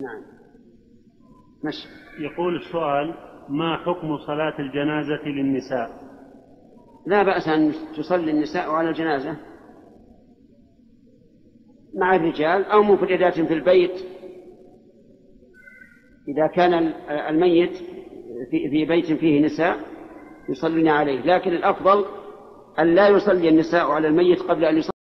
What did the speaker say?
نعم. ماشي. يقول السؤال: ما حكم صلاة الجنازة للنساء؟ لا بأس أن تصلي النساء على الجنازة مع الرجال أو مفردات في البيت إذا كان الميت في بيت فيه نساء يصلين عليه، لكن الأفضل أن لا يصلي النساء على الميت قبل أن يصلي